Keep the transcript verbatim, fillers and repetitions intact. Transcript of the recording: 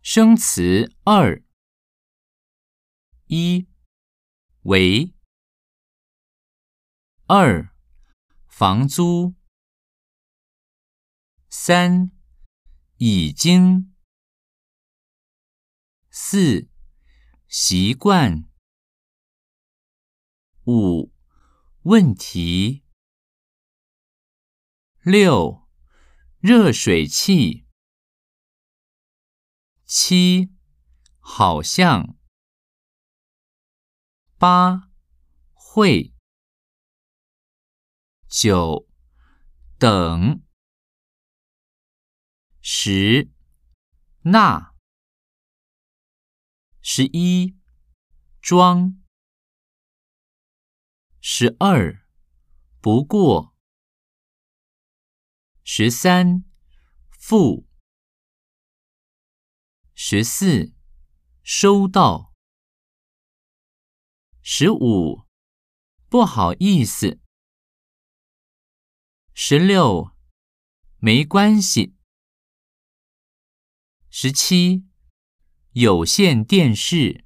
生词二。一、为。二、房租。三、已经。四、习惯。五、问题。六、热水器。七、好像。八、会。九、等。十、那。十一、装。十二、不过。十三、付。十四、收到。十五、不好意思。十六、没关系。十七、有线电视。